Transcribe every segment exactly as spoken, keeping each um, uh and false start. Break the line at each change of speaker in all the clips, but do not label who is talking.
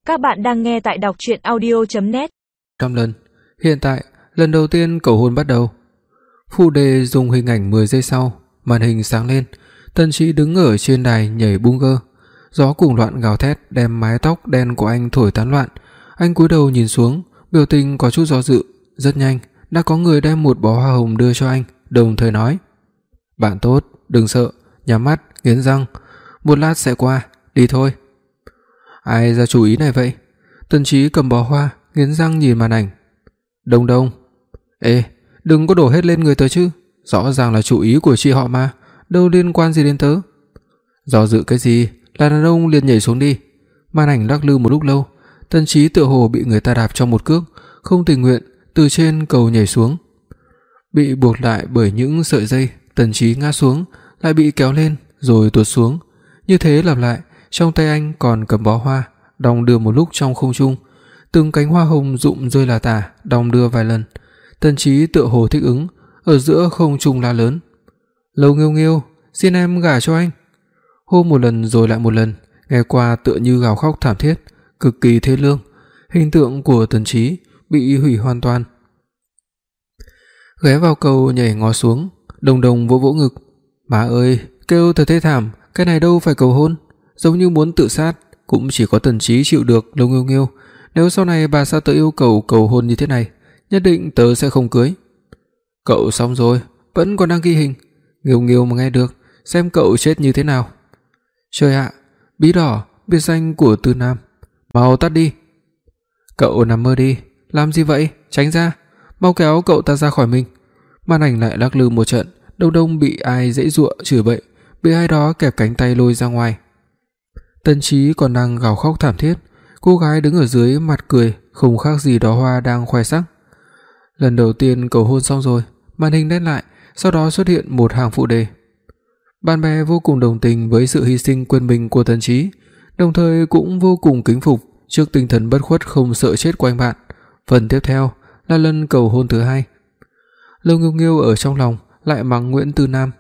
Các bạn đang nghe tại đọc truyện audio chấm net.
Trăm lần. Hiện tại, lần đầu tiên cầu hôn bắt đầu. Phụ đề dùng hình ảnh mười giây sau, màn hình sáng lên, Tần Chí đứng ở trên đài nhảy bunker. Gió cuồng loạn gào thét đem mái tóc đen của anh thổi tán loạn. Anh cúi đầu nhìn xuống, biểu tình có chút do dự. Rất nhanh, đã có người đem một bó hoa hồng đưa cho anh, đồng thời nói: "Bạn tốt, đừng sợ, nhắm mắt, nghiến răng, một lát sẽ qua, đi thôi." Ai ra chủ ý này vậy? Tần Chí cầm bó hoa, nghiến răng nhìn màn ảnh. Đông Đông, ê, đừng có đổ hết lên người tớ chứ, rõ ràng là chủ ý của chị họ mà, đâu liên quan gì đến tớ. Do dự cái gì, là đàn ông liền nhảy xuống đi. Màn ảnh lắc lư một lúc lâu, Tần Chí tựa hồ bị người ta đạp cho một cước, không tình nguyện từ trên cầu nhảy xuống. Bị buộc lại bởi những sợi dây, Tần Chí ngã xuống, lại bị kéo lên rồi tuột xuống. Như thế lặp lại, trong tay anh còn cầm bó hoa, đong đưa một lúc trong không trung, từng cánh hoa hồng rụng rơi là tả, đong đưa vài lần. Tần Chí tựa hồ thích ứng, ở giữa không trung la lớn: "Lầu Nghiêu Nghiêu, xin em gả cho anh." Hô một lần rồi lại một lần, nghe qua tựa như gào khóc thảm thiết, cực kỳ thê lương. Hình tượng của Tần Chí bị hủy hoàn toàn. Ghé vào cầu nhảy ngó xuống, Đồng Đồng vỗ vỗ ngực: "Má ơi, kêu thật thê thảm, cái này đâu phải cầu hôn, giống như muốn tự sát, cũng chỉ có Tần Chí chịu được. Lầu Nghiêu Nghiêu, nếu sau này bà xã tớ yêu cầu cầu hôn như thế này, nhất định tớ sẽ không cưới." "Cậu xong rồi, vẫn còn đang ghi hình." Nghiêu Nghiêu mà nghe được, xem cậu chết như thế nào. "Trời ạ, bí đỏ, biệt danh của Tư Nam, mau tắt đi." "Cậu nằm mơ đi, làm gì vậy, tránh ra, mau kéo cậu ta ra khỏi mình." Màn ảnh lại lắc lư một trận, Đông Đông bị ai giãy giụa chửi bậy, bị ai đó kẹp cánh tay lôi ra ngoài. Tần Chí còn đang gào khóc thảm thiết, cô gái đứng ở dưới mặt cười không khác gì đóa hoa đang khoe sắc. Lần đầu tiên cầu hôn xong rồi, màn hình đen lại, sau đó xuất hiện một hàng phụ đề. Bạn bè vô cùng đồng tình với sự hy sinh quên mình của Tần Chí, đồng thời cũng vô cùng kính phục trước tinh thần bất khuất không sợ chết của anh bạn. Phần tiếp theo là lần cầu hôn thứ hai. Lầu Nghiêu Nghiêu ở trong lòng lại mắng Nguyễn Tư Nam.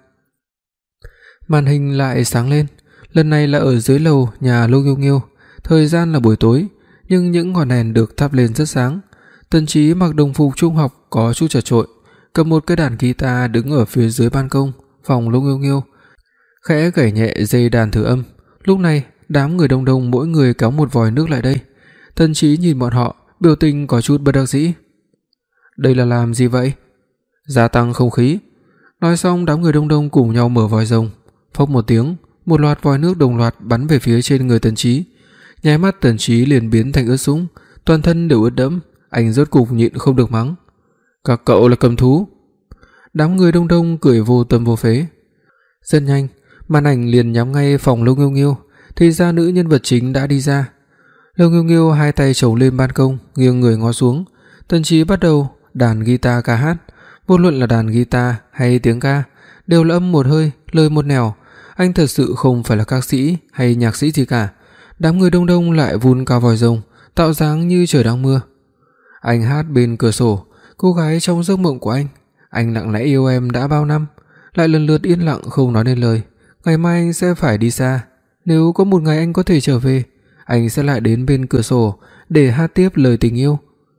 Màn hình lại sáng lên, lần này là ở dưới lầu nhà Lầu Nghiêu Nghiêu, thời gian là buổi tối, nhưng những ngọn đèn được thắp lên rất sáng. Tần Chí mặc đồng phục trung học có chút chật chội, cầm một cái đàn guitar đứng ở phía dưới ban công phòng Lầu Nghiêu Nghiêu, khẽ gảy nhẹ dây đàn thử âm. Lúc này, đám người Đông Đông mỗi người kéo một vòi nước lại đây. Tần Chí nhìn bọn họ, biểu tình có chút bất đắc dĩ. "Đây là làm gì vậy?" "Gia tăng không khí." Nói xong, đám người Đông Đông cùng nhau mở vòi rồng. Phốc một tiếng, một loạt vòi nước đồng loạt bắn về phía trên người Tần Chí. Nháy mắt Tần Chí liền biến thành ướt sũng, toàn thân đều ướt đẫm, anh rốt cục nhịn không được mắng: "Các cậu là cầm thú." Đám người Đông Đông cười vô tâm vô phế. Rất nhanh, màn ảnh liền nhắm ngay phòng Lầu Nghiêu Nghiêu, thì ra nữ nhân vật chính đã đi ra. Lầu Nghiêu Nghiêu hai tay chồng lên ban công, nghiêng người ngó xuống. Tần Chí bắt đầu đàn guitar ca hát, vô luận là đàn guitar hay tiếng ca đều là âm một hơi, lời một nẻo. Anh thật sự không phải là ca sĩ hay nhạc sĩ gì cả. Đám người Đông Đông lại vun cao vòi rồng, tạo dáng như trời đang mưa. Anh hát bên cửa sổ, cô gái trong giấc mộng của anh. Anh lặng lẽ yêu em đã bao năm, lại lần lượt yên lặng không nói nên lời. Ngày mai anh sẽ phải đi xa, nếu có một ngày anh có thể trở về, anh sẽ lại đến bên cửa sổ để hát tiếp lời tình yêu.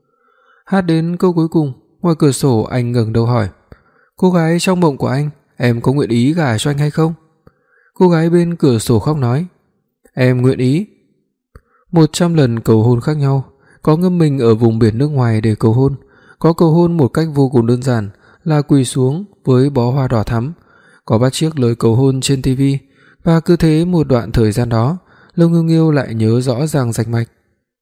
Hát đến câu cuối cùng, ngoài cửa sổ anh ngẩng đầu hỏi: "Cô gái trong mộng của anh, em có nguyện ý gả cho anh hay không?" Cô gái bên cửa sổ khóc nói: "Em nguyện ý." Một trăm lần cầu hôn khác nhau, có ngâm mình ở vùng biển nước ngoài để cầu hôn, có cầu hôn một cách vô cùng đơn giản là quỳ xuống với bó hoa đỏ thắm, có bắt chước lời cầu hôn trên ti vi, và cứ thế một đoạn thời gian đó, Lầu Nghiêu Nghiêu lại nhớ rõ ràng rành mạch.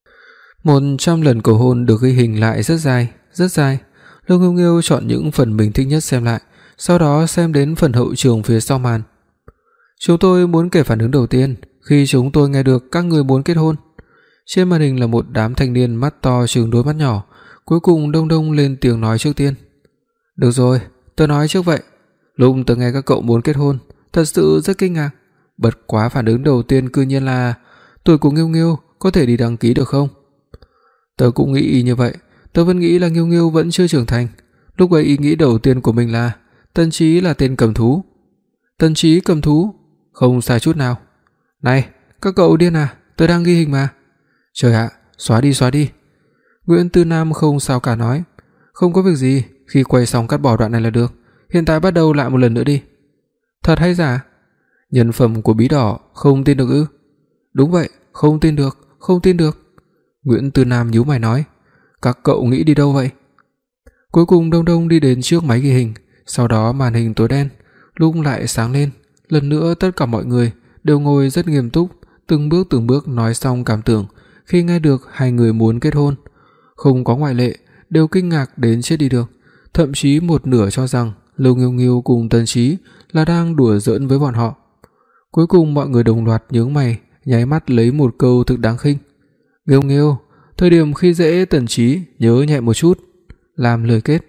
Một trăm lần cầu hôn được ghi hình lại rất dài, rất dài. Lầu Nghiêu Nghiêu chọn những phần mình thích nhất xem lại, sau đó xem đến phần hậu trường phía sau màn. "Chúng tôi muốn kể phản ứng đầu tiên khi chúng tôi nghe được các người muốn kết hôn." Trên màn hình là một đám thanh niên mắt to trừng đôi mắt nhỏ, cuối cùng Đông Đông lên tiếng nói trước tiên: "Được rồi, tôi nói trước vậy. Lúc tôi nghe các cậu muốn kết hôn, thật sự rất kinh ngạc. Bất quá phản ứng đầu tiên cư nhiên là tuổi của Nghiêu Nghiêu có thể đi đăng ký được không?" "Tớ cũng nghĩ như vậy, tớ vẫn nghĩ là Nghiêu Nghiêu vẫn chưa trưởng thành. Lúc ấy ý nghĩ đầu tiên của mình là Tần Chí là tên cầm thú." "Tần Chí cầm thú?" "Không sai chút nào." "Này, các cậu điên à, tớ đang ghi hình mà." "Trời ạ, xóa đi xóa đi. Nguyễn Tư Nam không sao cả nói, không có việc gì, khi quay xong cắt bỏ đoạn này là được, hiện tại bắt đầu lại một lần nữa đi. Thật hay giả? Nhân phẩm của Bí Đỏ không tin được ư? Đúng vậy, không tin được, không tin được. Nguyễn Tư Nam nhíu mày nói, các cậu nghĩ đi đâu vậy? Cuối cùng Đông Đông đi đến trước máy ghi hình, sau đó màn hình tối đen, lúc lại sáng lên, lần nữa tất cả mọi người đều ngồi rất nghiêm túc, từng bước từng bước nói xong cảm tưởng khi nghe được hai người muốn kết hôn. Không có ngoại lệ, đều kinh ngạc đến chết đi được, thậm chí một nửa cho rằng Lưu Nghiêu Nghiêu cùng Tần Chí là đang đùa giỡn với bọn họ. Cuối cùng mọi người đồng loạt nhướng mày, nháy mắt lấy một câu thực đáng khinh. Nghiêu Nghiêu, thời điểm khi dễ Tần Chí nhớ nhẹ một chút, làm lời kết.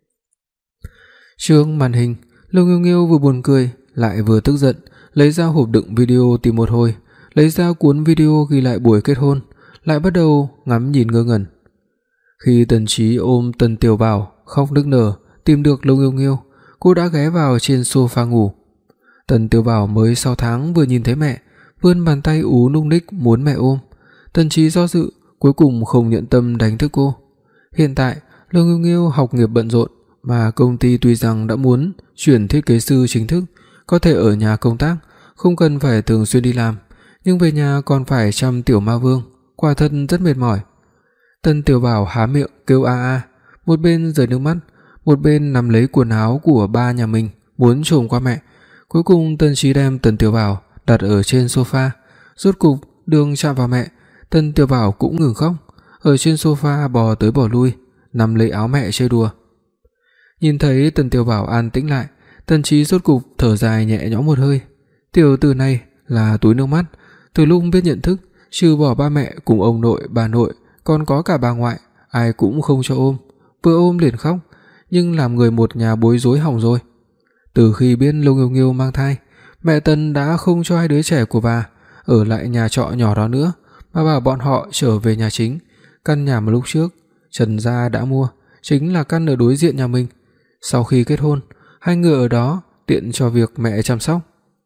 Trước màn hình, Lưu Nghiêu Nghiêu vừa buồn cười lại vừa tức giận, lấy ra hộp đựng video tìm một hồi, lấy ra cuốn video ghi lại buổi kết hôn, lại bắt đầu ngắm nhìn ngơ ngẩn. Khi Tần Chí ôm Tần Tiểu Bảo khóc nức nở tìm được Lưu Nghiêu Nghiêu, cô đã ghé vào trên sofa ngủ. Tần Tiểu Bảo mới sáu tháng vừa nhìn thấy mẹ, vươn bàn tay ú núc ních muốn mẹ ôm. Tần Chí do dự, cuối cùng không nhận tâm đánh thức cô. Hiện tại, Lưu Nghiêu Nghiêu học nghiệp bận rộn, mà công ty tuy rằng đã muốn chuyển thiết kế sư chính thức, có thể ở nhà công tác, không cần phải thường xuyên đi làm, nhưng về nhà còn phải chăm Tiểu Ma Vương, quả thật rất mệt mỏi. Tần Tiểu Bảo há miệng kêu a a, một bên rơi nước mắt, một bên nắm lấy quần áo của ba nhà mình, muốn trồm qua mẹ. Cuối cùng Tần Chí đem Tần Tiểu Bảo đặt ở trên sofa, rốt cục đường chạm vào mẹ, Tần Tiểu Bảo cũng ngừng khóc, ở trên sofa bò tới bò lui, nắm lấy áo mẹ chơi đùa. Nhìn thấy Tần Tiểu Bảo an tĩnh lại, Tần Chí rốt cục thở dài nhẹ nhõm một hơi. Tiểu tử này là túi nước mắt, từ lúc biết nhận thức, trừ bỏ ba mẹ cùng ông nội, bà nội, còn có cả bà ngoại, ai cũng không cho ôm, vừa ôm liền khóc, nhưng làm người một nhà bối rối hỏng rồi. Từ khi biết Lưu Nghiêu Nghiêu mang thai, mẹ Tần đã không cho hai đứa trẻ của bà ở lại nhà trọ nhỏ đó nữa, mà bảo bọn họ trở về nhà chính, căn nhà mà lúc trước Trần gia đã mua, chính là căn ở đối diện nhà mình. Sau khi kết hôn, hai người ở đó tiện cho việc mẹ chăm sóc.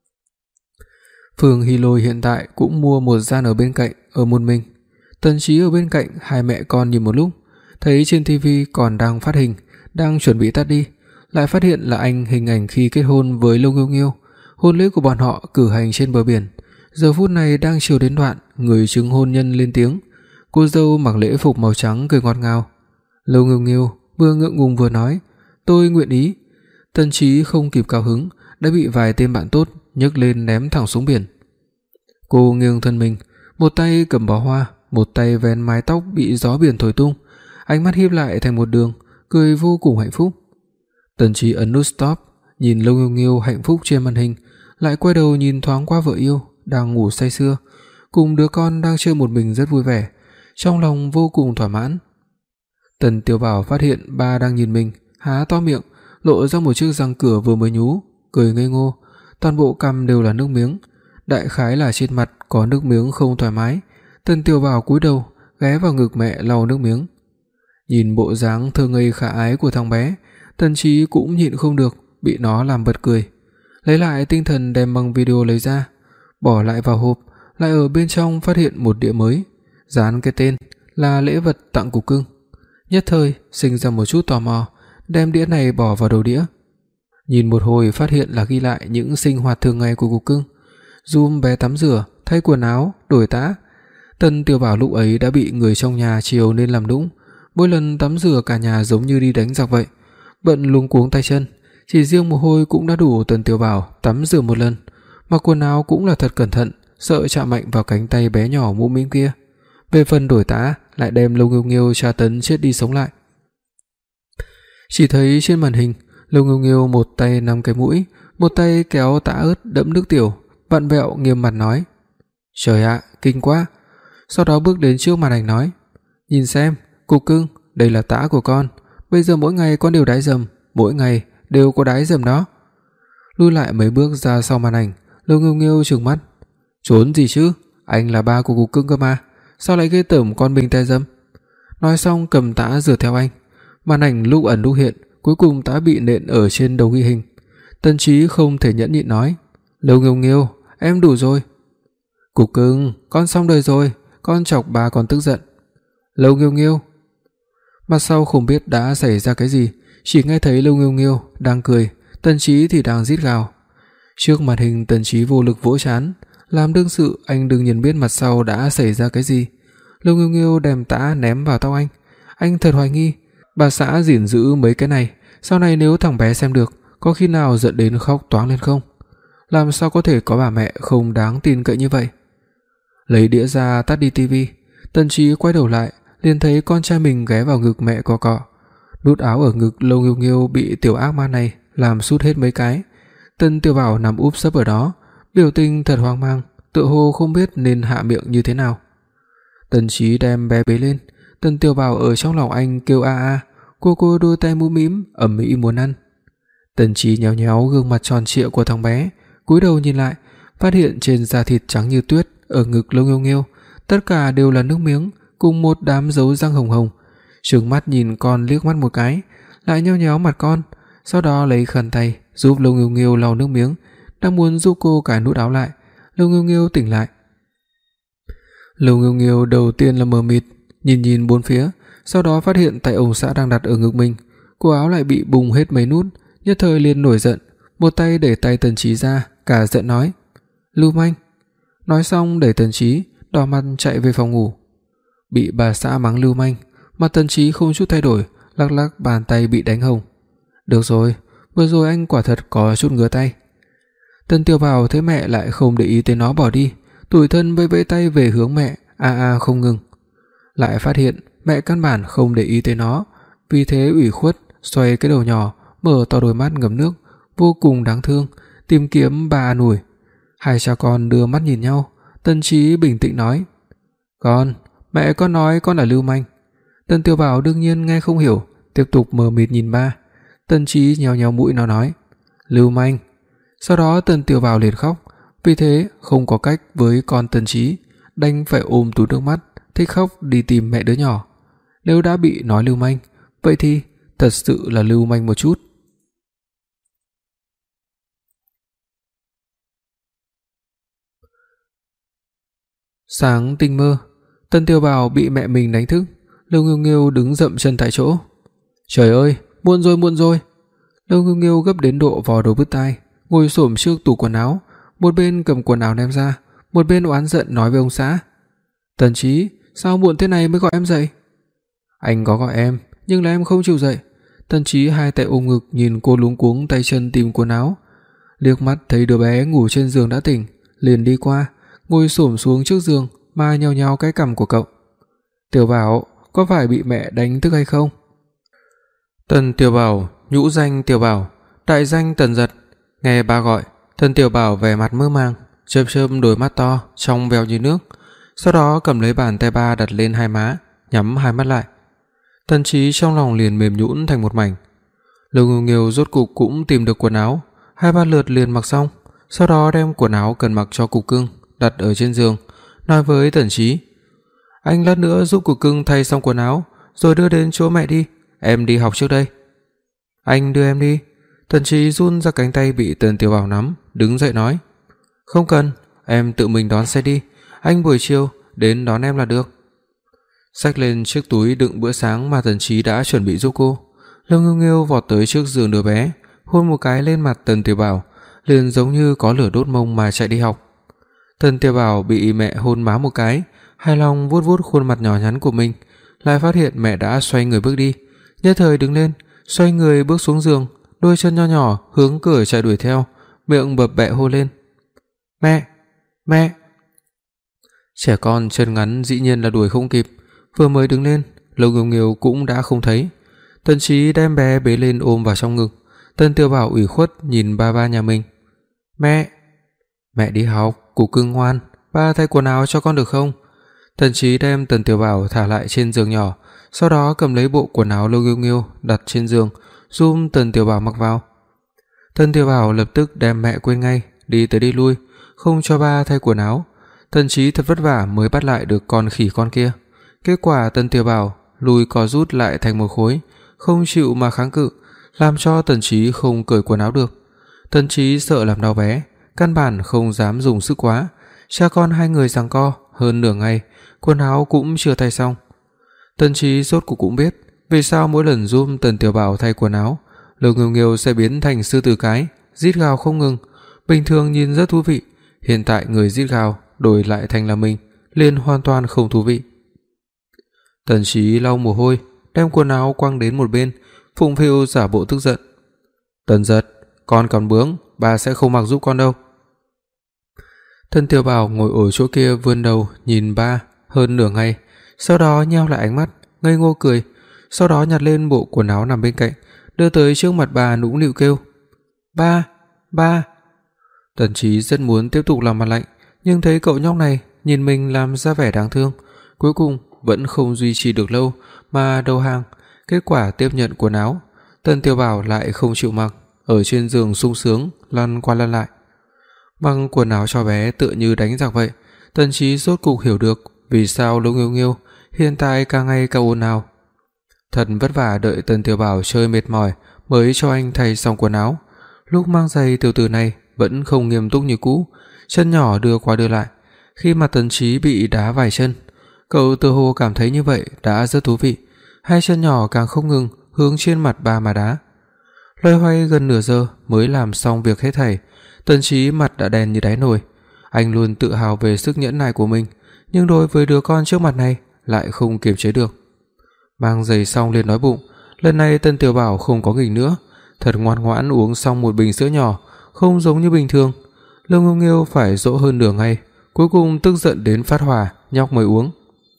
Phương Hy Lôi hiện tại cũng mua một gian ở bên cạnh, ở một mình. Tần Chí ở bên cạnh hai mẹ con nhìn một lúc, thấy trên tivi còn đang phát hình, đang chuẩn bị tắt đi, lại phát hiện là anh hình ảnh khi kết hôn với Lưu Nghiêu Nghiêu. Hôn lễ của bọn họ cử hành trên bờ biển, giờ phút này đang chiều đến đoạn người chứng hôn nhân lên tiếng. Cô dâu mặc lễ phục màu trắng cười ngọt ngào. Lưu Nghiêu Nghiêu vừa ngượng ngùng vừa nói, tôi nguyện ý. Tần Chí không kịp cao hứng, đã bị vài tên bạn tốt nhấc lên ném thẳng xuống biển. Cô nghiêng thân mình, một tay cầm bó hoa, một tay vén mái tóc bị gió biển thổi tung, ánh mắt híp lại thành một đường, cười vô cùng hạnh phúc. Tần Chí ấn nút stop, nhìn Lưu Nghiêu Nghiêu hạnh phúc trên màn hình, lại quay đầu nhìn thoáng qua vợ yêu đang ngủ say sưa, cùng đứa con đang chơi một mình rất vui vẻ, trong lòng vô cùng thỏa mãn. Tần Tiểu Bảo phát hiện ba đang nhìn mình, há to miệng, lộ ra một chiếc răng cửa vừa mới nhú, cười ngây ngô, toàn bộ cằm đều là nước miếng, đại khái là trên mặt có nước miếng không thoải mái. Tần Tiểu Bảo cúi đầu, ghé vào ngực mẹ lau nước miếng. Nhìn bộ dáng thơ ngây khả ái của thằng bé, Tần Chí cũng nhịn không được, bị nó làm bật cười. Lấy lại tinh thần đem băng video lấy ra, bỏ lại vào hộp, lại ở bên trong phát hiện một đĩa mới, dán cái tên là lễ vật tặng cục cưng. Nhất thời sinh ra một chút tò mò, đem đĩa này bỏ vào đầu đĩa. Nhìn một hồi phát hiện là ghi lại những sinh hoạt thường ngày của cục cưng, giúp bé tắm rửa, thay quần áo, đổi tã. Tần Tiểu Bảo lúc ấy đã bị người trong nhà chiều nên làm nũng, mỗi lần tắm rửa cả nhà giống như đi đánh giặc vậy, bận luống cuống tay chân, chỉ riêng mồ hôi cũng đã đủ Tần Tiểu Bảo tắm rửa một lần, mặc quần áo cũng là thật cẩn thận, sợ chạm mạnh vào cánh tay bé nhỏ mũm mĩm kia. Về phần đổi tã, lại đem Lưu Nghiêu Nghiêu tra tấn chết đi sống lại. Chỉ thấy trên màn hình, Lưu Nghiêu Nghiêu một tay nắm cái mũi, một tay kéo tã ớt đẫm nước tiểu, vặn vẹo nghiêm mặt nói: "Trời ạ, kinh quá." Sau đó bước đến trước màn ảnh nói: "Nhìn xem, cục cưng, đây là tã của con, bây giờ mỗi ngày con đều đái dầm, mỗi ngày đều có đái dầm đó." Lui lại mấy bước ra sau màn ảnh, Lưu Nghiêu Nghiêu trừng mắt: "Trốn gì chứ, anh là ba của cục cưng cơ mà, sao lại ghê tởm con mình tè dầm?" Nói xong cầm tã rửa theo anh. Màn ảnh lúc ẩn lúc hiện, cuối cùng tã bị nện ở trên đầu ghi hình. Tần Chí không thể nhẫn nhịn nói: "Lưu Nghiêu Nghiêu, em đủ rồi." "Cục cưng, con xong đời rồi, con chọc bà còn tức giận." Lâu Nghiêu Nghiêu. Mặt sau không biết đã xảy ra cái gì, chỉ nghe thấy Lâu Nghiêu Nghiêu đang cười, Tần Chí thì đang rít gào. Trước màn hình Tần Chí vô lực vỗ trán, làm đương sự anh đương nhiên biết mặt sau đã xảy ra cái gì. Lâu Nghiêu Nghiêu đem tã ném vào tóc anh. Anh thật hoài nghi, bà xã gìn giữ mấy cái này, sau này nếu thằng bé xem được, có khi nào giận đến khóc toáng lên không? Làm sao có thể có bà mẹ không đáng tin cậy như vậy? Lấy đĩa ra tắt đi tivi, Tần Chí quay đầu lại, liền thấy con trai mình ghé vào ngực mẹ cọ cọ. Nút áo ở ngực Lâu Nghiêu Nghiêu bị tiểu ác ma này làm sút hết mấy cái. Tần Tiểu Bảo nằm úp sấp ở đó, biểu tình thật hoang mang, tựa hồ không biết nên hạ miệng như thế nào. Tần Chí đem bé bế lên, Tần Tiểu Bảo ở trong lòng anh kêu a a, cô cô đôi tay mũm mĩm ầm ĩ muốn ăn. Tần Chí nhéo nhéo gương mặt tròn trịa của thằng bé, cúi đầu nhìn lại, phát hiện trên da thịt trắng như tuyết ở ngực Lâu Nghiêu Nghiêu tất cả đều là nước miếng cùng một đám dấu răng hồng hồng. Trừng mắt nhìn con liếc mắt một cái, lại nhéo nhéo mặt con, sau đó lấy khăn tay giúp Lâu Nghiêu Nghiêu lau nước miếng, đang muốn giúp cô cài nút áo lại. Lâu Nghiêu Nghiêu tỉnh lại. Lâu Nghiêu Nghiêu đầu tiên là mờ mịt, nhìn nhìn bốn phía, sau đó phát hiện tay ông xã đang đặt ở ngực mình, cổ áo lại bị bùng hết mấy nút, nhất thời liền nổi giận, một tay đẩy tay Tần Chí ra, cả giận nói: "Lưu manh." Nói xong đẩy Tần Chí, đỏ mặt chạy về phòng ngủ. Bị bà xã mắng lưu manh, mặt Tần Chí không chút thay đổi, lắc lắc bàn tay bị đánh hồng. Được rồi, vừa rồi anh quả thật có chút ngứa tay. Tần Tiểu Bảo thấy mẹ lại không để ý tới nó bỏ đi, tủi thân vẫy vẫy tay về hướng mẹ, a a không ngừng. Lại phát hiện mẹ căn bản không để ý tới nó, vì thế ủy khuất xoay cái đầu nhỏ, mở to đôi mắt ngập nước, vô cùng đáng thương, tìm kiếm bà an ủi. Hai cha con đưa mắt nhìn nhau, Tần Chí bình tĩnh nói: "Con, mẹ con nói con là lưu manh." Tần Tiểu Bảo đương nhiên nghe không hiểu, tiếp tục mờ mịt nhìn ba. Tần Chí nhéo nhéo mũi nó nói: "Lưu manh." Sau đó Tần Tiểu Bảo liền khóc, vì thế không có cách với con Tần Chí, đành phải ôm túi nước mắt, thích khóc đi tìm mẹ đứa nhỏ. Nếu đã bị nói lưu manh, vậy thì thật sự là lưu manh một chút. Sáng tinh mơ, Tần Tiểu Bảo bị mẹ mình đánh thức, Lâu Nghiêu Nghiêu đứng dậm chân tại chỗ. "Trời ơi, muộn rồi muộn rồi." Lâu Nghiêu Nghiêu gấp đến độ vò đầu bứt tai, ngồi xổm trước tủ quần áo, một bên cầm quần áo ném ra, một bên oán giận nói với ông xã: "Tần Chí, sao muộn thế này mới gọi em dậy?" "Anh có gọi em, nhưng là em không chịu dậy." Tần Chí hai tay ôm ngực nhìn cô luống cuống tay chân tìm quần áo, liếc mắt thấy đứa bé ngủ trên giường đã tỉnh, liền đi qua, ngồi xổm xuống trước giường mà nhéo nhéo cái cằm của cậu. "Tiểu Bảo, có phải bị mẹ đánh thức hay không?" Tần Tiểu Bảo, nhũ danh Tiểu Bảo, đại danh Tần Giật, nghe ba gọi, Tần Tiểu Bảo vẻ mặt mơ màng, chớp chớp đôi mắt to trong veo như nước, sau đó cầm lấy bàn tay ba đặt lên hai má, nhắm hai mắt lại. Tần Chí trong lòng liền mềm nhũn thành một mảnh. Lâu Nghiêu Nghiêu rốt cục cũng tìm được quần áo, hai ba lượt liền mặc xong, sau đó đem quần áo cần mặc cho Cục Cưng đặt ở trên giường, nói với Tần Chí: "Anh lát nữa giúp Cục Cưng thay xong quần áo, rồi đưa đến chỗ mẹ đi, em đi học trước đây." "Anh đưa em đi." Tần Chí run ra cánh tay bị Tần Tiểu Bảo nắm, đứng dậy nói: "Không cần, em tự mình đón xe đi, anh buổi chiều đến đón em là được." Xách lên chiếc túi đựng bữa sáng mà Tần Chí đã chuẩn bị giúp cô, Lâu Nghiêu Nghiêu vọt tới trước giường đứa bé, hôn một cái lên mặt Tần Tiểu Bảo, liền giống như có lửa đốt mông mà chạy đi học. Tần Tiểu Bảo bị mẹ hôn má một cái, hài lòng vuốt vuốt khuôn mặt nhỏ nhắn của mình, lại phát hiện mẹ đã xoay người bước đi, nhất thời đứng lên, xoay người bước xuống giường, đôi chân nho nhỏ hướng cửa chạy đuổi theo, miệng bập bẹ hô lên: "Mẹ, mẹ." Trẻ con chân ngắn dĩ nhiên là đuổi không kịp, vừa mới đứng lên, Lâu Nghiêu Nghiêu cũng đã không thấy. Tần Chí đem bé bế lên ôm vào trong ngực. Tần Tiểu Bảo ủy khuất nhìn ba ba nhà mình: "Mẹ, mẹ đi học, Cục Cưng ngoan, ba thay quần áo cho con được không?" Tần Chí đem Tần Tiểu Bảo thả lại trên giường nhỏ, sau đó cầm lấy bộ quần áo Lâu Nghiêu Nghiêu đặt trên giường, giúp Tần Tiểu Bảo mặc vào. Tần Tiểu Bảo lập tức đem mẹ quên ngay, đi tới đi lui, không cho ba thay quần áo. Tần Chí thật vất vả mới bắt lại được con khỉ con kia. Kết quả Tần Tiểu Bảo lùi co rút lại thành một khối, không chịu mà kháng cự, làm cho Tần Chí không cởi quần áo được. Tần Chí sợ làm đau bé, căn bản không dám dùng sức quá. Cha con hai người giằng co hơn nửa ngày, quần áo cũng chưa thay xong. Tần Chí rốt cuộc cũng biết vì sao mỗi lần giúp Tần Tiểu Bảo thay quần áo, Lô Nghiêu Nghiêu sẽ biến thành sư tử cái, rít gào không ngừng. Bình thường nhìn rất thú vị, hiện tại người rít gào đổi lại thành là mình, liền hoàn toàn không thú vị. Tần Chí lau mồ hôi, đem quần áo quăng đến một bên, phụng phịu giả bộ tức giận. "Tần Giật, con còn bướng, bà sẽ không mặc giúp con đâu." Tần Tiểu Bảo ngồi ở chỗ kia vươn đầu nhìn ba hơn nửa ngày, sau đó nheo lại ánh mắt, ngây ngô cười, sau đó nhặt lên bộ quần áo nằm bên cạnh, đưa tới trước mặt bà nũng nịu kêu: "Ba, ba." Tần Chí rất muốn tiếp tục làm mặt lạnh, nhưng thấy cậu nhóc này nhìn mình làm ra vẻ đáng thương, cuối cùng vẫn không duy trì được lâu mà đầu hàng, kết quả tiếp nhận quần áo. Tần Tiểu Bảo lại không chịu mặc, ở trên giường sung sướng lăn qua lăn lại. Mặc quần áo cho bé tựa như đánh giặc vậy. Tần Chí rốt cục hiểu được vì sao Lô Nghiêu Nghiêu hiện tại càng ngày càng ồn ào. Thật vất vả đợi Tần Tiểu Bảo chơi mệt mỏi mới cho anh thay xong quần áo. Lúc mang giày tiểu tử này vẫn không nghiêm túc như cũ, chân nhỏ đưa qua đưa lại. Khi mà Tần Chí bị đá vài chân, cậu tự hồ cảm thấy như vậy đã rất thú vị, hai chân nhỏ càng không ngừng hướng trên mặt ba mà đá. Loay hoay gần nửa giờ mới làm xong việc hết thảy. Tần Chí mặt đã đen như đáy nồi. Anh luôn tự hào về sức nhẫn nại của mình, nhưng đối với đứa con trước mặt này lại không kiềm chế được. Mang giày xong liền nói bụng, lần này Tần Tiểu Bảo không có nghịch nữa, thật ngoan ngoãn uống xong một bình sữa nhỏ, không giống như bình thường. Lô Nghiêu Nghiêu phải dỗ hơn nửa ngày, cuối cùng tức giận đến phát hỏa, nhóc mới uống.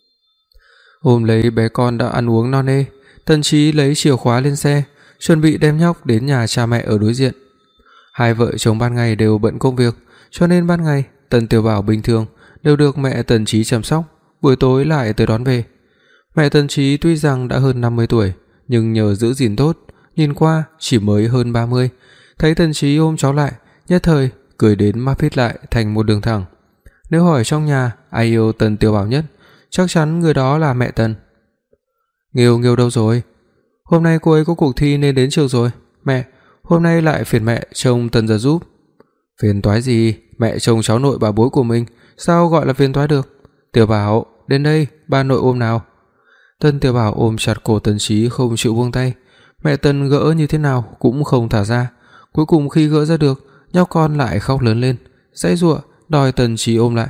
Ôm lấy bé con đã ăn uống no nê, Tần Chí lấy chìa khóa lên xe, chuẩn bị đem nhóc đến nhà cha mẹ ở đối diện. Hai vợ chồng ban ngày đều bận công việc, cho nên ban ngày Tần Tiểu Bảo bình thường đều được mẹ Tần Chí chăm sóc, buổi tối lại tới đón về. Mẹ Tần Chí tuy rằng đã hơn năm mươi tuổi, nhưng nhờ giữ gìn tốt, nhìn qua chỉ mới hơn ba mươi. Thấy Tần Chí ôm cháu lại, nhất thời cười đến mắt hít lại thành một đường thẳng. Nếu hỏi trong nhà ai yêu Tần Tiểu Bảo nhất, chắc chắn người đó là mẹ Tần. Nghiêu Nghiêu đâu rồi? Hôm nay cô ấy có cuộc thi nên đến trường rồi. Mẹ, hôm nay lại phiền mẹ trông Tần Giật giúp. Phiền toái gì, mẹ trông cháu nội bà bối của mình, sao gọi là phiền toái được? Tiểu Bảo, đến đây, ba nội ôm nào. Tần Tiểu Bảo ôm chặt cổ Tần Chí không chịu buông tay. Mẹ Tần gỡ như thế nào cũng không thả ra. Cuối cùng khi gỡ ra được, nhóc con lại khóc lớn lên, giãy giụa đòi Tần Chí ôm lại.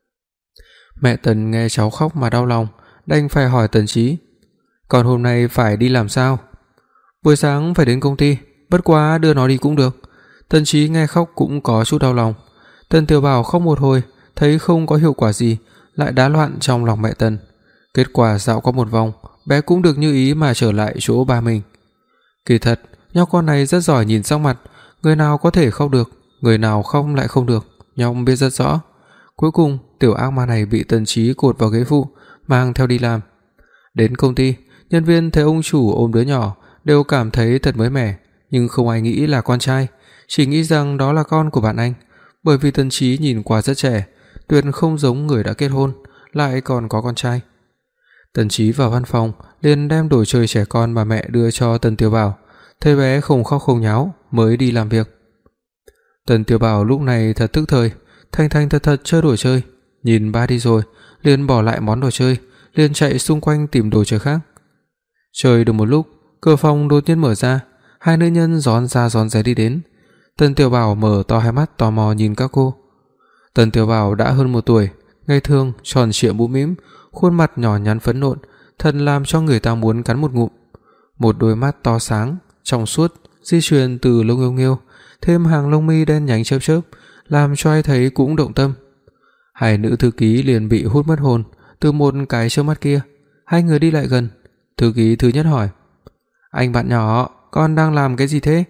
Mẹ Tần nghe cháu khóc mà đau lòng, đành phải hỏi Tần Chí: "Con hôm nay phải đi làm sao?" "Buổi sáng phải đến công ty, bất quá đưa nó đi cũng được." Tần Chí nghe khóc cũng có chút đau lòng. Tần Tiểu Bảo khóc một hồi, thấy không có hiệu quả gì, lại đá loạn trong lòng mẹ Tần. Kết quả dạo qua một vòng, bé cũng được như ý mà trở lại chỗ ba mình. Kỳ thật, nhóc con này rất giỏi nhìn sắc mặt, người nào có thể khóc được, người nào không lại không được, nhóc biết rất rõ. Cuối cùng, tiểu ác ma này bị Tần Chí cột vào ghế phụ, mang theo đi làm. Đến công ty, nhân viên thấy ông chủ ôm đứa nhỏ đều cảm thấy thật mới mẻ, nhưng không ai nghĩ là con trai, chỉ nghĩ rằng đó là con của bạn anh, bởi vì Tần Chí nhìn qua rất trẻ, tuyệt không giống người đã kết hôn, lại còn có con trai. Tần Chí vào văn phòng, liền đem đồ chơi trẻ con mà mẹ đưa cho Tần Tiểu Bảo, thấy bé không khóc không nháo mới đi làm việc. Tần Tiểu Bảo lúc này thật tức thời, thành thành thật thật chơi đồ chơi, nhìn ba đi rồi, liền bỏ lại món đồ chơi, liền chạy xung quanh tìm đồ chơi khác. Chơi được một lúc, cửa phòng đột nhiên mở ra, hai nữ nhân rón ra rón ré đi đến. Tần Tiểu Bảo mở to hai mắt tò mò nhìn các cô. Tần Tiểu Bảo đã hơn một tuổi, ngày thường tròn trịa mũm mĩm, khuôn mặt nhỏ nhắn phấn nộn, thật làm cho người ta muốn cắn một ngụm. Một đôi mắt to sáng, trong suốt, di truyền từ Lô Nghiêu Nghiêu, thêm hàng lông mi đen nhánh chớp chớp, làm cho ai thấy cũng động tâm. Hai nữ thư ký liền bị hút mất hồn từ một cái chớp mắt kia. Hai người đi lại gần, thư ký thứ nhất hỏi: "Anh bạn nhỏ, con đang làm cái gì thế?"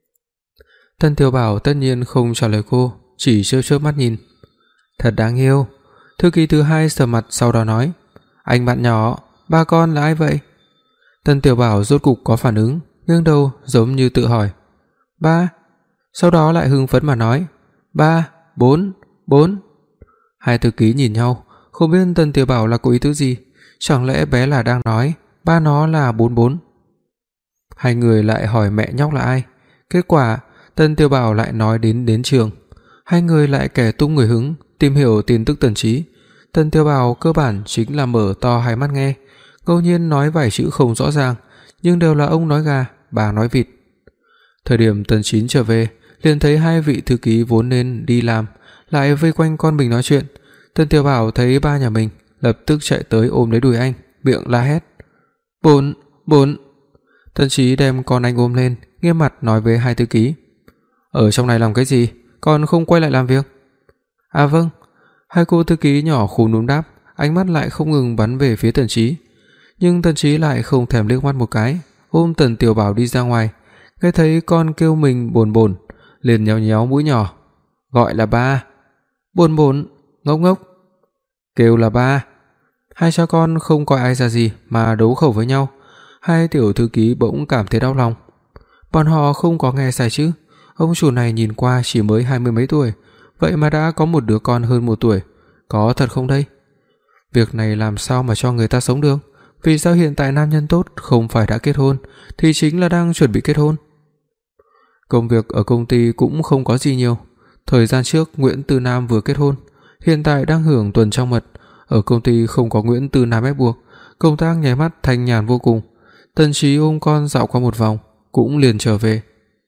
Tần Tiểu Bảo tất nhiên không trả lời cô, chỉ chớp chớp mắt nhìn. "Thật đáng yêu." Thư ký thứ hai sờ mặt sau đó nói: "Anh bạn nhỏ, ba con là ai vậy?" Tần Tiểu Bảo rốt cục có phản ứng, nghiêng đầu giống như tự hỏi: "Ba." Sau đó lại hưng phấn mà nói: "Ba, bốn, bốn." Hai thư ký nhìn nhau, không biết Tần Tiểu Bảo là có ý tứ gì, chẳng lẽ bé là đang nói ba nó là bốn bốn. Hai người lại hỏi mẹ nhóc là ai. Kết quả Tần Tiểu Bảo lại nói đến đến trường. Hai người lại kể tung người hứng tìm hiểu tin tức Tần Chí. Tần Tiểu Bảo cơ bản chính là mở to hai mắt nghe, ngẫu nhiên nói vài chữ không rõ ràng, nhưng đều là ông nói gà, bà nói vịt. Thời điểm Tần Chín trở về, liền thấy hai vị thư ký vốn nên đi làm lại vây quanh con mình nói chuyện. Tần Tiểu Bảo thấy ba nhà mình, lập tức chạy tới ôm lấy đùi anh, miệng la hét: "Bốn, bốn!" Tần Chí đem con anh ôm lên, nghiêm mặt nói với hai thư ký: "Ở trong này làm cái gì, còn không quay lại làm việc?" "À vâng." Hai cô thư ký nhỏ khúm núm đáp, ánh mắt lại không ngừng bắn về phía Tần Chí. Nhưng Tần Chí lại không thèm liếc mắt một cái, ôm Tần Tiểu Bảo đi ra ngoài. Nghe thấy con kêu mình bồn bồn, liền nhéo nhéo mũi nhỏ, gọi là ba. "Bồn bồn, ngốc ngốc." Kêu là ba. Hai cha con không coi ai ra gì mà đấu khẩu với nhau. Hai tiểu thư ký bỗng cảm thấy đau lòng. Bọn họ không có nghe sai chứ? Ông chủ này nhìn qua chỉ mới hai mươi mấy tuổi, vậy mà đã có một đứa con hơn một tuổi, có thật không đây? Việc này làm sao mà cho người ta sống được? Vì sao hiện tại nam nhân tốt không phải đã kết hôn thì chính là đang chuẩn bị kết hôn? Công việc ở công ty cũng không có gì nhiều. Thời gian trước Nguyễn Tư Nam vừa kết hôn, hiện tại đang hưởng tuần trăng mật, ở công ty không có Nguyễn Tư Nam ép buộc, công tác nháy mắt thanh nhàn vô cùng. Tần Chí ôm con dạo qua một vòng, cũng liền trở về.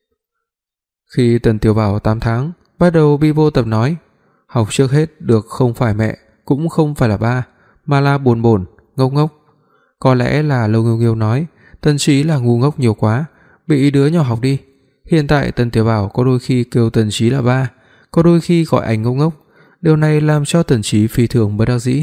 Khi Tần Tiểu Bảo tám tháng, bắt đầu bi vô tập nói, học trước hết được không phải mẹ, cũng không phải là ba, mà là bồn bồn, ngốc ngốc. Có lẽ là Lâu Nghiêu Nghiêu nói, Tần Chí là ngu ngốc nhiều quá, bị đứa nhỏ học đi. Hiện tại Tần Tiểu Bảo có đôi khi kêu Tần Chí là ba, có đôi khi gọi anh ngốc ngốc, điều này làm cho Tần Chí phi thường bất đắc dĩ.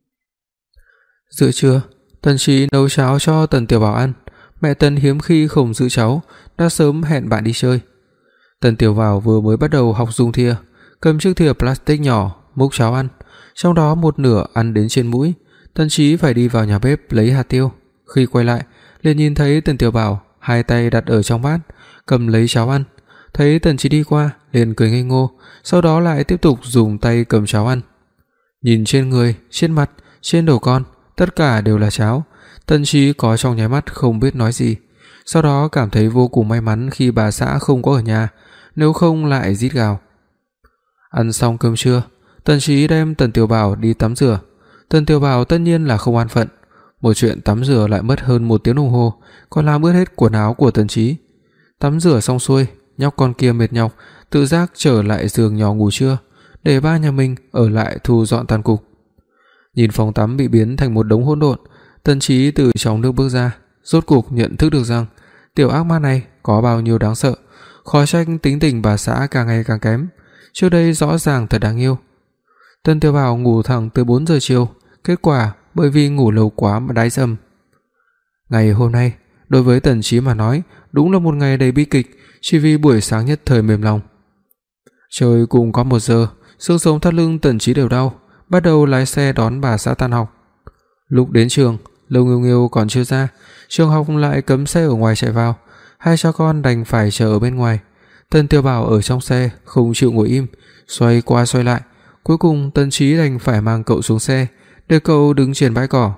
Giữa trưa, Tần Chí nấu cháo cho Tần Tiểu Bảo ăn, mẹ Tần hiếm khi không giữ cháu, đã sớm hẹn bạn đi chơi. Tần Tiểu Bảo vừa mới bắt đầu học dùng thìa, cầm chiếc thìa plastic nhỏ múc cháo ăn, trong đó một nửa ăn đến trên mũi. Tần Chí phải đi vào nhà bếp lấy hạt tiêu, khi quay lại, liền nhìn thấy Tần Tiểu Bảo hai tay đặt ở trong bát, cầm lấy cháo ăn. Thấy Tần Chí đi qua, liền cười ngây ngô, sau đó lại tiếp tục dùng tay cầm cháo ăn. Nhìn trên người, trên mặt, trên đầu con, tất cả đều là cháo. Tần Chí có trong nháy mắt không biết nói gì, sau đó cảm thấy vô cùng may mắn khi bà xã không có ở nhà, nếu không lại rít gào. Ăn xong cơm trưa, Tần Chí đem Tần Tiểu Bảo đi tắm rửa. Tần Tiểu Bảo tất nhiên là không an phận, một chuyện tắm rửa lại mất hơn một tiếng đồng hồ, còn làm ướt hết quần áo của Tần Chí. Tắm rửa xong xuôi, nhóc con kia mệt nhọc, tự giác trở lại giường nhỏ ngủ trưa, để ba nhà mình ở lại thu dọn tàn cục. Nhìn phòng tắm bị biến thành một đống hỗn độn, Tần Chí từ trong nước bước ra, rốt cục nhận thức được rằng tiểu ác ma này có bao nhiêu đáng sợ. Khó trách tính tình bà xã càng ngày càng kém, trước đây rõ ràng thật đáng yêu. Tần Tiểu Bảo ngủ thẳng tới bốn giờ chiều, kết quả bởi vì ngủ lâu quá mà đái dầm. Ngày hôm nay, đối với Tần Chí mà nói, đúng là một ngày đầy bi kịch, chỉ vì buổi sáng nhất thời mềm lòng. Trời cũng có một giờ, xương sống thắt lưng Tần Chí đều đau, bắt đầu lái xe đón bà xã tan học. Lúc đến trường, Lâu Nghiêu Nghiêu còn chưa ra, trường học lại cấm xe ở ngoài chạy vào, hai cha con đành phải chờ ở bên ngoài. Tần Tiểu Bảo ở trong xe không chịu ngồi im, xoay qua xoay lại, cuối cùng Tần Chí đành phải mang cậu xuống xe, để cậu đứng trên bãi cỏ.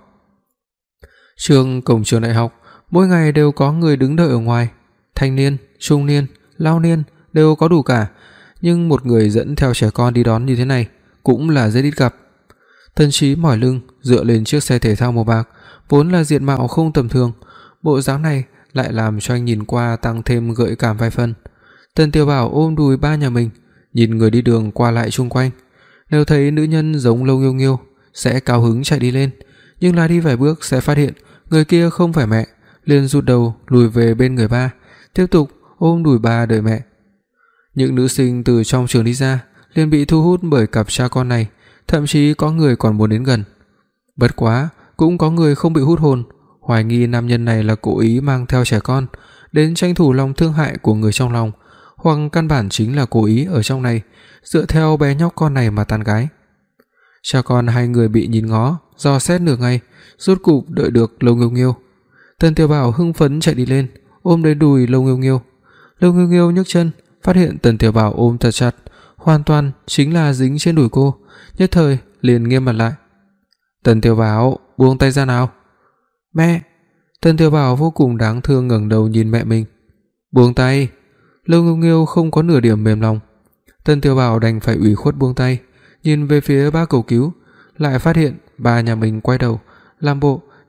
Trường cổng trường đại học, mỗi ngày đều có người đứng đợi ở ngoài, thanh niên, trung niên, lão niên đều có đủ cả, nhưng một người dẫn theo trẻ con đi đón như thế này cũng là rất ít gặp. Tần Chí mỏi lưng dựa lên chiếc xe thể thao màu bạc, vốn là diện mạo không tầm thường, bộ dáng này lại làm cho anh nhìn qua tăng thêm gợi cảm vài phần. Tần Tiểu Bảo ôm đùi ba nhà mình, nhìn người đi đường qua lại xung quanh, nếu thấy nữ nhân giống Lâu Nghiêu Nghiêu sẽ cao hứng chạy đi lên, nhưng là đi vài bước sẽ phát hiện người kia không phải mẹ, liền rụt đầu lùi về bên người ba, tiếp tục ôm đùi ba đợi mẹ. Những nữ sinh từ trong trường đi ra liền bị thu hút bởi cặp cha con này, thậm chí có người còn muốn đến gần. Bất quá, cũng có người không bị hút hồn, hoài nghi nam nhân này là cố ý mang theo trẻ con đến tranh thủ lòng thương hại của người trong lòng, hoặc căn bản chính là cố ý ở trong này dựa theo bé nhóc con này mà tán gái. Cha con hai người bị nhìn ngó, dò xét nửa ngày, rốt cục đợi được Lâu Nghiêu Nghiêu. Tần Tiểu Bảo hưng phấn chạy đi lên, ôm lấy đùi Lâu Nghiêu Nghiêu. Lâu Nghiêu Nghiêu nhấc chân, phát hiện Tần Tiểu Bảo ôm thật chặt, hoàn toàn chính là dính trên đùi cô, nhất thời liền nghiêm mặt lại. Tần Tiểu Bảo, buông tay ra nào. Mẹ. Tần Tiểu Bảo vô cùng đáng thương ngẩng đầu nhìn mẹ mình. Buông tay. Lâu Nghiêu Nghiêu không có nửa điểm mềm lòng. Tần Tiểu Bảo đành phải ủy khuất buông tay, nhìn về phía ba cầu cứu, lại phát hiện ba nhà mình quay đầu, làm bộ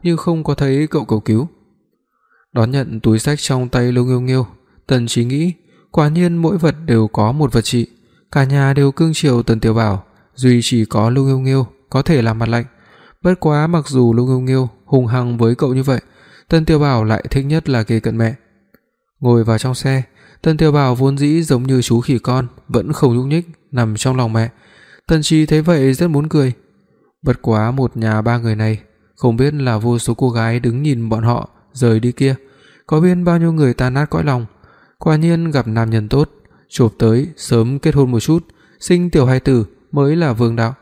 nhưng không có thấy cậu cầu cứu. Đón nhận túi xách trong tay Lưu Nghiêu Nghiêu, Tần Chí nghĩ, quả nhiên mỗi vật đều có một vật trị, cả nhà đều cưng chiều Tần Tiểu Bảo, duy chỉ có Lưu Nghiêu Nghiêu có thể làm mặt lạnh. Bất quá mặc dù Lưu Nghiêu Nghiêu hung hăng với cậu như vậy, Tần Tiểu Bảo lại thích nhất là kề cận mẹ. Ngồi vào trong xe, Tần Tiểu Bảo vốn dĩ giống như chú khỉ con, vẫn không nhúc nhích nằm trong lòng mẹ. Tần Chí thấy vậy rất muốn cười. Bất quá một nhà ba người này, không biết là vô số cô gái đứng nhìn bọn họ rời đi kia, có biết bao nhiêu người tan nát cõi lòng. Quả nhiên gặp nam nhân tốt, chộp tới sớm kết hôn một chút, sinh tiểu hài tử mới là vương đạo.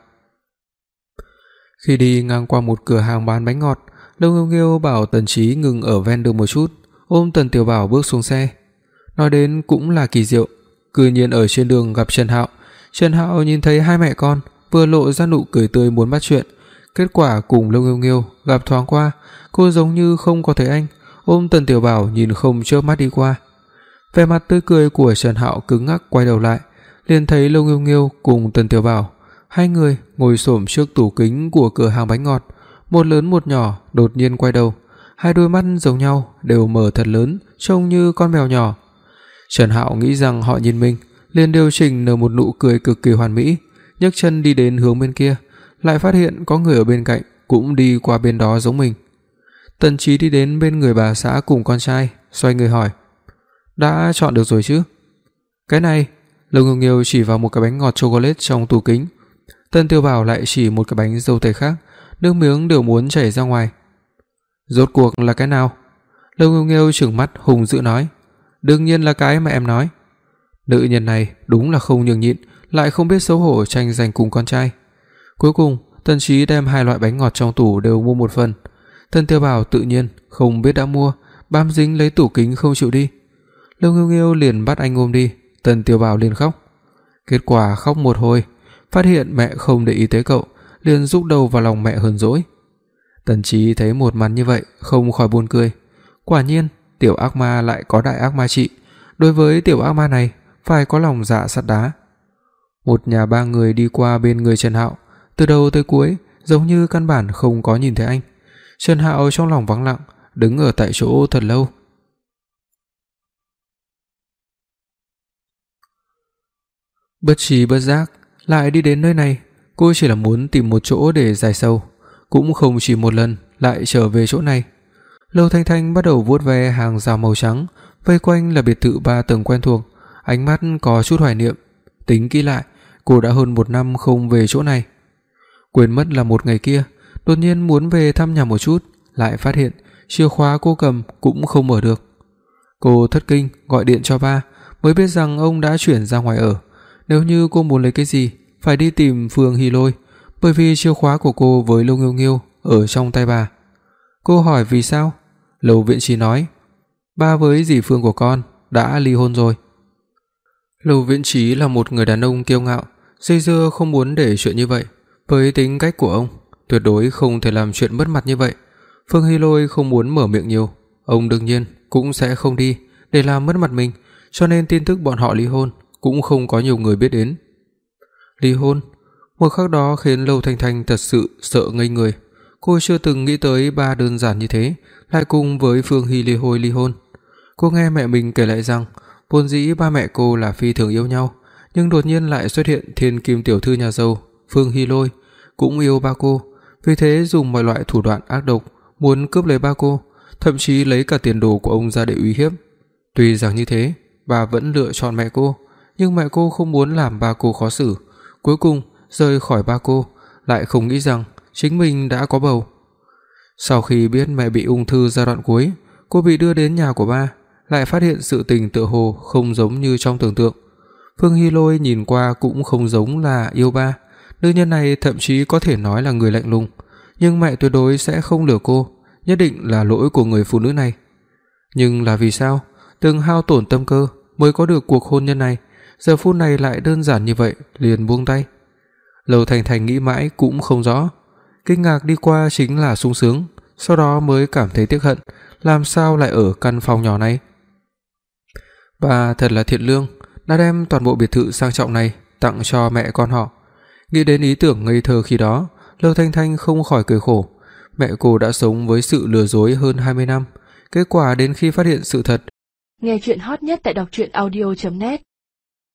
Khi đi ngang qua một cửa hàng bán bánh ngọt, Lưu Nghiêu Nghiêu bảo Tần Chí ngừng ở ven đường một chút, ôm Tần Tiểu Bảo bước xuống xe. Nói đến cũng là kỳ diệu, cư nhiên ở trên đường gặp Trần Hạo. Trần Hạo nhìn thấy hai mẹ con, vừa lộ ra nụ cười tươi muốn bắt chuyện. Kết quả cùng Lưu Nghiêu Nghiêu gặp thoáng qua, cô giống như không có thấy anh, ôm Tần Tiểu Bảo nhìn không chớp mắt đi qua. Vẻ mặt tươi cười của Trần Hạo cứng ngắc, quay đầu lại, liền thấy Lưu Nghiêu Nghiêu cùng Tần Tiểu Bảo, hai người ngồi xổm trước tủ kính của cửa hàng bánh ngọt, một lớn một nhỏ đột nhiên quay đầu, hai đôi mắt giống nhau đều mở thật lớn, trông như con mèo nhỏ. Trần Hạo nghĩ rằng họ nhìn mình, liền điều chỉnh nở một nụ cười cực kỳ hoàn mỹ, nhấc chân đi đến hướng bên kia, lại phát hiện có người ở bên cạnh cũng đi qua bên đó giống mình. Tần Chí đi đến bên người bà xã cùng con trai, xoay người hỏi: "Đã chọn được rồi chứ?" "Cái này." Lưu Nghiêu Nghiêu chỉ vào một cái bánh ngọt chocolate trong tủ kính. Tần Tiểu Bảo lại chỉ một cái bánh dâu tây khác, nước miếng đều muốn chảy ra ngoài. "Rốt cuộc là cái nào?" Lưu Nghiêu Nghiêu trừng mắt hùng dữ nói: "Đương nhiên là cái mà em nói." Nữ nhân này đúng là không nhường nhịn, lại không biết xấu hổ tranh giành cùng con trai. Cuối cùng, Tần Chí đem hai loại bánh ngọt trong tủ đều mua một phần. Tần Tiểu Bảo tự nhiên không biết đã mua, bám dính lấy tủ kính không chịu đi. Lưu Nghiêu Nghiêu liền bắt anh ôm đi, Tần Tiểu Bảo liền khóc. Kết quả khóc một hồi, phát hiện mẹ không để ý tới cậu, liền rúc đầu vào lòng mẹ hờn dỗi. Tần Chí thấy một màn như vậy, không khỏi buồn cười. Quả nhiên, tiểu ác ma lại có đại ác ma trị, đối với tiểu ác ma này phải có lòng dạ sắt đá. Một nhà ba người đi qua bên người Trần Hạo, từ đầu tới cuối giống như căn bản không có nhìn thấy anh. Trần Hạo trong lòng vắng lặng, đứng ở tại chỗ thật lâu. Bất trí bất giác lại đi đến nơi này, cô chỉ là muốn tìm một chỗ để giải sầu, cũng không chỉ một lần lại trở về chỗ này. Lâu Thanh Thanh bắt đầu vuốt ve hàng rào màu trắng, vây quanh là biệt thự ba tầng quen thuộc, ánh mắt có chút hoài niệm. Tính kỹ lại, cô đã hơn một năm không về chỗ này. Quên mất là một ngày kia, đột nhiên muốn về thăm nhà một chút, lại phát hiện chìa khóa cô cầm cũng không mở được. Cô thất kinh gọi điện cho ba, mới biết rằng ông đã chuyển ra ngoài ở. Nếu như cô muốn lấy cái gì, phải đi tìm Phương Hy Lôi, bởi vì chìa khóa của cô với Lưu Nghiêu Nghiêu ở trong tay bà. Cô hỏi vì sao? Lầu Viễn Trí nói: "Ba với dì Phương của con đã ly hôn rồi." Lầu Viễn Trí là một người đàn ông kiêu ngạo, dây dưa không muốn để chuyện như vậy. Với tính cách của ông, tuyệt đối không thể làm chuyện mất mặt như vậy. Phương Hy Lôi không muốn mở miệng nhiều, ông đương nhiên cũng sẽ không đi để làm mất mặt mình, cho nên tin tức bọn họ ly hôn cũng không có nhiều người biết đến. Ly hôn? Một khắc đó khiến Lâu Thanh Thanh thật sự sợ ngây người. Cô chưa từng nghĩ tới ba đơn giản như thế lại cùng với Phương Hy Lê Hôi ly hôn. Cô nghe mẹ mình kể lại rằng vốn dĩ ba mẹ cô là phi thường yêu nhau, nhưng đột nhiên lại xuất hiện thiên kim tiểu thư nhà giàu Phương Hy Lôi cũng yêu ba cô, vì thế dùng mọi loại thủ đoạn ác độc muốn cướp lấy ba cô, thậm chí lấy cả tiền đồ của ông ra để uy hiếp. Tuy rằng như thế, bà vẫn lựa chọn mẹ cô, nhưng mẹ cô không muốn làm ba cô khó xử, cuối cùng rời khỏi ba cô, lại không nghĩ rằng chính mình đã có bầu. Sau khi biết mẹ bị ung thư giai đoạn cuối, cô bị đưa đến nhà của ba, lại phát hiện sự tình tựa hồ không giống như trong tưởng tượng. Phương Hy Lôi nhìn qua cũng không giống là yêu ba, nữ nhân này thậm chí có thể nói là người lạnh lùng, nhưng mẹ tuyệt đối sẽ không lừa cô, nhất định là lỗi của người phụ nữ này. Nhưng là vì sao từng hao tổn tâm cơ mới có được cuộc hôn nhân này, giờ phút này lại đơn giản như vậy liền buông tay? Lâu Thành Thành nghĩ mãi cũng không rõ, kinh ngạc đi qua chính là sung sướng, sau đó mới cảm thấy tiếc hận, làm sao lại ở căn phòng nhỏ này. Bà thật là thiện lương, đã đem toàn bộ biệt thự sang trọng này tặng cho mẹ con họ. Nghĩ đến ý tưởng ngây thơ khi đó, Lâu Thanh Thanh không khỏi cười khổ, mẹ cô đã sống với sự lừa dối hơn hai mươi năm. Kết quả đến khi phát hiện sự thật.
Nghe truyện hot nhất tại đọc truyện audio chấm net